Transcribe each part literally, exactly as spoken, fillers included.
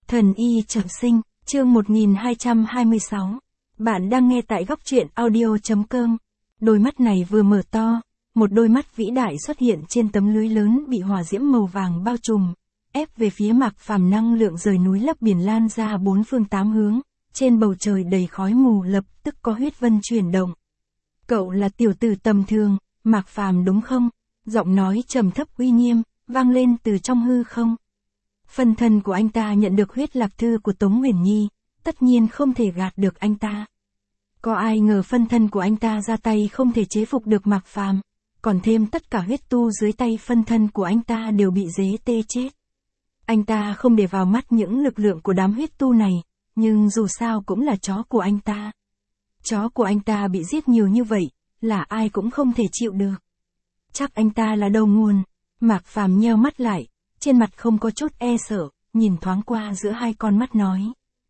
Thần y trọng sinh, chương một nghìn hai trăm hai mươi sáu. Bạn đang nghe tại góc truyện audio.com. Đôi mắt này vừa mở to, một đôi mắt vĩ đại xuất hiện trên tấm lưới lớn bị hỏa diễm màu vàng bao trùm, ép về phía Mạc Phàm. Năng lượng rời núi lấp biển lan ra bốn phương tám hướng, trên bầu trời đầy khói mù lập tức có huyết vân chuyển động. Cậu là tiểu tử tầm thường, Mạc Phàm đúng không? Giọng nói trầm thấp uy nghiêm, vang lên từ trong hư không. Phân thân của anh ta nhận được huyết lạc thư của Tống Huyền Nhi, tất nhiên không thể gạt được anh ta. Có ai ngờ phân thân của anh ta ra tay không thể chế phục được Mạc Phàm, còn thêm tất cả huyết tu dưới tay phân thân của anh ta đều bị dế tê chết. Anh ta không để vào mắt những lực lượng của đám huyết tu này, nhưng dù sao cũng là chó của anh ta. Chó của anh ta bị giết nhiều như vậy, là ai cũng không thể chịu được. Chắc anh ta là đầu nguồn. Mạc Phàm nheo mắt lại, trên mặt không có chút e sợ, nhìn thoáng qua giữa hai con mắt nói.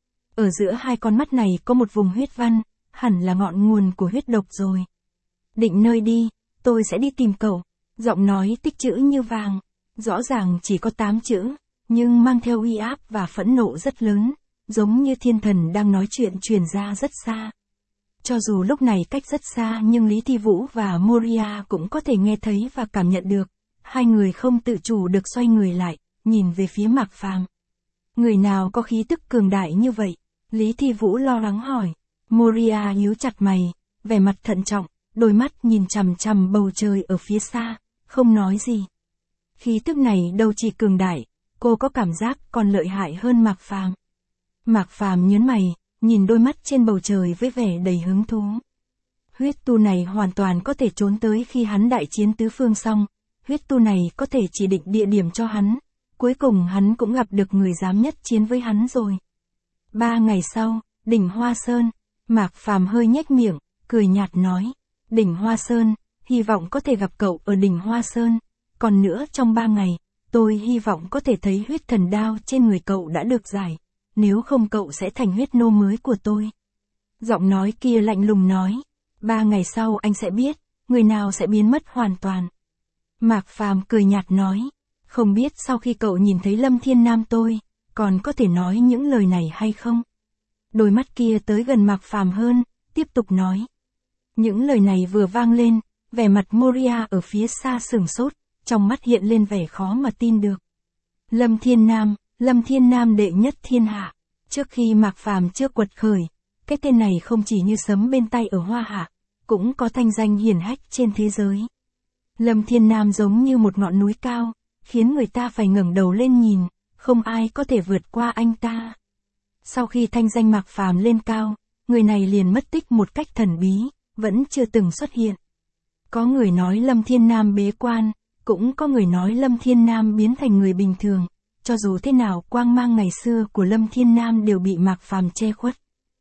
Ở giữa hai con mắt này có một vùng huyết văn, hẳn là ngọn nguồn của huyết độc rồi. Định nơi đi, tôi sẽ đi tìm cậu. Giọng nói tích chữ như vàng, rõ ràng chỉ có tám chữ, nhưng mang theo uy áp và phẫn nộ rất lớn, giống như thiên thần đang nói chuyện truyền ra rất xa. Cho dù lúc này cách rất xa nhưng Lý Thi Vũ và Moria cũng có thể nghe thấy và cảm nhận được. Hai người không tự chủ được xoay người lại, nhìn về phía Mạc Phàm. Người nào có khí tức cường đại như vậy? Lý Thi Vũ lo lắng hỏi. Moria nhíu chặt mày, vẻ mặt thận trọng, đôi mắt nhìn chằm chằm bầu trời ở phía xa, không nói gì. Khí tức này đâu chỉ cường đại, cô có cảm giác còn lợi hại hơn Mạc Phàm. Mạc Phàm nhớn mày, nhìn đôi mắt trên bầu trời với vẻ đầy hứng thú. Huyết tu này hoàn toàn có thể trốn tới khi hắn đại chiến tứ phương xong. Huyết tu này có thể chỉ định địa điểm cho hắn, cuối cùng hắn cũng gặp được người dám nhất chiến với hắn rồi. Ba ngày sau, đỉnh Hoa Sơn, Mạc Phàm hơi nhếch miệng, cười nhạt nói, đỉnh Hoa Sơn, hy vọng có thể gặp cậu ở đỉnh Hoa Sơn, còn nữa trong ba ngày, tôi hy vọng có thể thấy huyết thần đao trên người cậu đã được giải, nếu không cậu sẽ thành huyết nô mới của tôi. Giọng nói kia lạnh lùng nói, ba ngày sau anh sẽ biết, người nào sẽ biến mất hoàn toàn. Mạc Phàm cười nhạt nói, không biết sau khi cậu nhìn thấy Lâm Thiên Nam tôi, còn có thể nói những lời này hay không? Đôi mắt kia tới gần Mạc Phàm hơn, tiếp tục nói. Những lời này vừa vang lên, vẻ mặt Moria ở phía xa sửng sốt, trong mắt hiện lên vẻ khó mà tin được. Lâm Thiên Nam, Lâm Thiên Nam đệ nhất thiên hạ. Trước khi Mạc Phàm chưa quật khởi, cái tên này không chỉ như sấm bên tay ở Hoa Hạ, cũng có thanh danh hiển hách trên thế giới. Lâm Thiên Nam giống như một ngọn núi cao, khiến người ta phải ngẩng đầu lên nhìn, không ai có thể vượt qua anh ta. Sau khi thanh danh Mạc Phàm lên cao, người này liền mất tích một cách thần bí, vẫn chưa từng xuất hiện. Có người nói Lâm Thiên Nam bế quan, cũng có người nói Lâm Thiên Nam biến thành người bình thường, cho dù thế nào quang mang ngày xưa của Lâm Thiên Nam đều bị Mạc Phàm che khuất.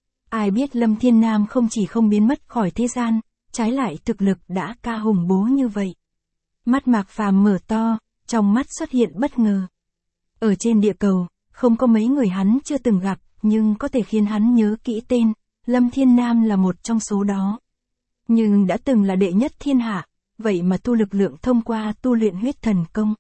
Ai biết Lâm Thiên Nam không chỉ không biến mất khỏi thế gian, trái lại thực lực đã ca hùng bố như vậy. Mắt Mạc Phàm mở to, trong mắt xuất hiện bất ngờ. Ở trên địa cầu, không có mấy người hắn chưa từng gặp, nhưng có thể khiến hắn nhớ kỹ tên, Lâm Thiên Nam là một trong số đó. Nhưng đã từng là đệ nhất thiên hạ, vậy mà tu lực lượng thông qua tu luyện huyết thần công.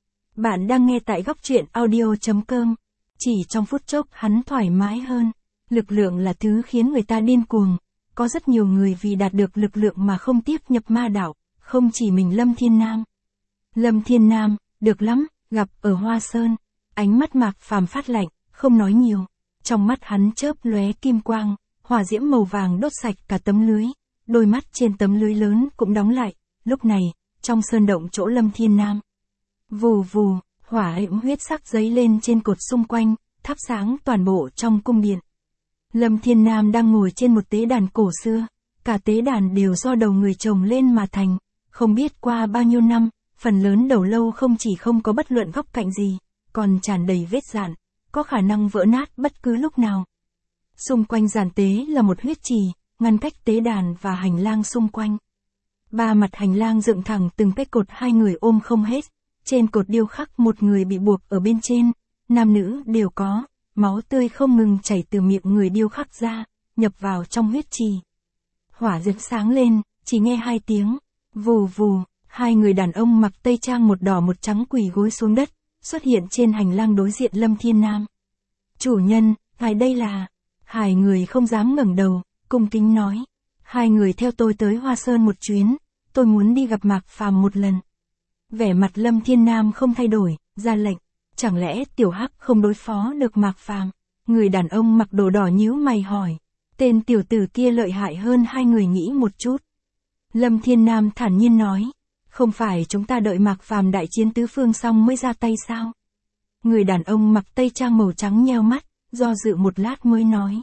Bạn đang nghe tại góc truyện audio.com. Chỉ trong phút chốc hắn thoải mái hơn. Lực lượng là thứ khiến người ta điên cuồng. Có rất nhiều người vì đạt được lực lượng mà không tiếp nhập ma đạo, không chỉ mình Lâm Thiên Nam. Lâm Thiên Nam, được lắm, gặp ở Hoa Sơn. Ánh mắt Mạc Phàm phát lạnh, không nói nhiều. Trong mắt hắn chớp lóe kim quang, hỏa diễm màu vàng đốt sạch cả tấm lưới. Đôi mắt trên tấm lưới lớn cũng đóng lại. Lúc này, trong sơn động chỗ Lâm Thiên Nam. Vù vù, hỏa diễm huyết sắc giấy lên trên cột xung quanh, thắp sáng toàn bộ trong cung điện. Lâm Thiên Nam đang ngồi trên một tế đàn cổ xưa. Cả tế đàn đều do đầu người trồng lên mà thành. Không biết qua bao nhiêu năm, phần lớn đầu lâu không chỉ không có bất luận góc cạnh gì, còn tràn đầy vết rạn, có khả năng vỡ nát bất cứ lúc nào. Xung quanh giàn tế là một huyết trì, ngăn cách tế đàn và hành lang xung quanh. Ba mặt hành lang dựng thẳng từng cái cột hai người ôm không hết, trên cột điêu khắc một người bị buộc ở bên trên, nam nữ đều có, máu tươi không ngừng chảy từ miệng người điêu khắc ra, nhập vào trong huyết trì. Hỏa diễm sáng lên, chỉ nghe hai tiếng, vù vù, hai người đàn ông mặc tây trang một đỏ một trắng quỳ gối xuống đất, xuất hiện trên hành lang đối diện Lâm Thiên Nam. Chủ nhân, ngài đây là... Hai người không dám ngẩng đầu, cung kính nói. Hai người theo tôi tới Hoa Sơn một chuyến, tôi muốn đi gặp Mạc Phàm một lần. Vẻ mặt Lâm Thiên Nam không thay đổi, ra lệnh. Chẳng lẽ Tiểu Hắc không đối phó được Mạc Phàm? Người đàn ông mặc đồ đỏ nhíu mày hỏi. Tên tiểu tử kia lợi hại hơn hai người nghĩ một chút. Lâm Thiên Nam thản nhiên nói. Không phải chúng ta đợi Mạc Phàm đại chiến tứ phương xong mới ra tay sao? Người đàn ông mặc tây trang màu trắng nheo mắt, do dự một lát mới nói.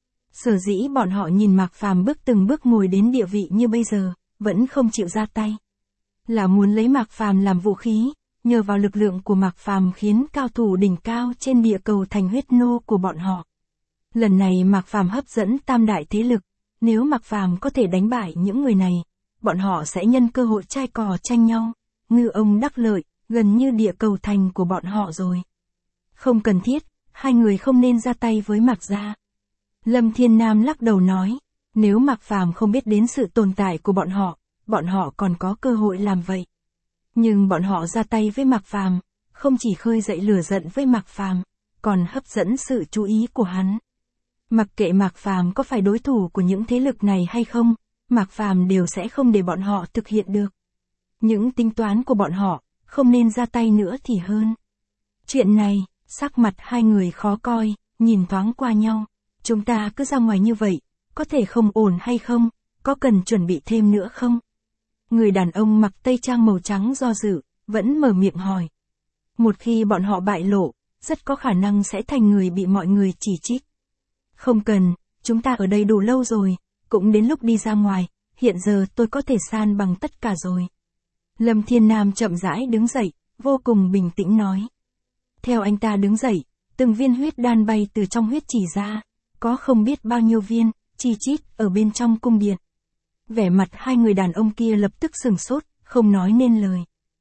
Sở dĩ bọn họ nhìn Mạc Phàm bước từng bước ngồi đến địa vị như bây giờ, vẫn không chịu ra tay. Là muốn lấy Mạc Phàm làm vũ khí, nhờ vào lực lượng của Mạc Phàm khiến cao thủ đỉnh cao trên địa cầu thành huyết nô của bọn họ. Lần này Mạc Phàm hấp dẫn tam đại thế lực, nếu Mạc Phàm có thể đánh bại những người này, bọn họ sẽ nhân cơ hội chai cò tranh nhau, ngư ông đắc lợi, gần như địa cầu thành của bọn họ rồi. Không cần thiết, hai người không nên ra tay với Mạc gia. Lâm Thiên Nam lắc đầu nói, nếu Mạc Phàm không biết đến sự tồn tại của bọn họ, bọn họ còn có cơ hội làm vậy. Nhưng bọn họ ra tay với Mạc Phàm, không chỉ khơi dậy lửa giận với Mạc Phàm, còn hấp dẫn sự chú ý của hắn. Mặc kệ Mạc Phàm có phải đối thủ của những thế lực này hay không, Mạc Phàm đều sẽ không để bọn họ thực hiện được. Những tính toán của bọn họ, không nên ra tay nữa thì hơn. Chuyện này, sắc mặt hai người khó coi, nhìn thoáng qua nhau. Chúng ta cứ ra ngoài như vậy, có thể không ổn hay không, có cần chuẩn bị thêm nữa không? Người đàn ông mặc tây trang màu trắng do dự, vẫn mở miệng hỏi. Một khi bọn họ bại lộ, rất có khả năng sẽ thành người bị mọi người chỉ trích. Không cần, chúng ta ở đây đủ lâu rồi, cũng đến lúc đi ra ngoài, hiện giờ tôi có thể san bằng tất cả rồi. Lâm Thiên Nam chậm rãi đứng dậy, vô cùng bình tĩnh nói. Theo anh ta đứng dậy, từng viên huyết đan bay từ trong huyết chỉ ra, có không biết bao nhiêu viên, chi chít ở bên trong cung điện. Vẻ mặt hai người đàn ông kia lập tức sừng sốt, không nói nên lời.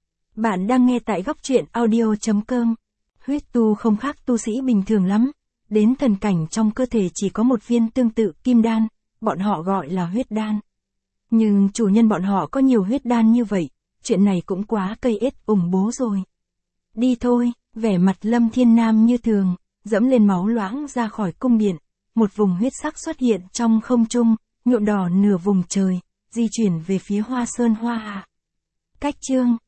Bạn đang nghe tại góc truyện audio chấm com. Huyết tu không khác tu sĩ bình thường lắm, đến thần cảnh trong cơ thể chỉ có một viên tương tự kim đan, bọn họ gọi là huyết đan. Nhưng chủ nhân bọn họ có nhiều huyết đan như vậy, chuyện này cũng quá cây ết ủng bố rồi. Đi thôi, vẻ mặt Lâm Thiên Nam như thường, dẫm lên máu loãng ra khỏi cung điện, một vùng huyết sắc xuất hiện trong không trung, nhuộm đỏ nửa vùng trời, di chuyển về phía Hoa Sơn Hoa Hạ. Cách chương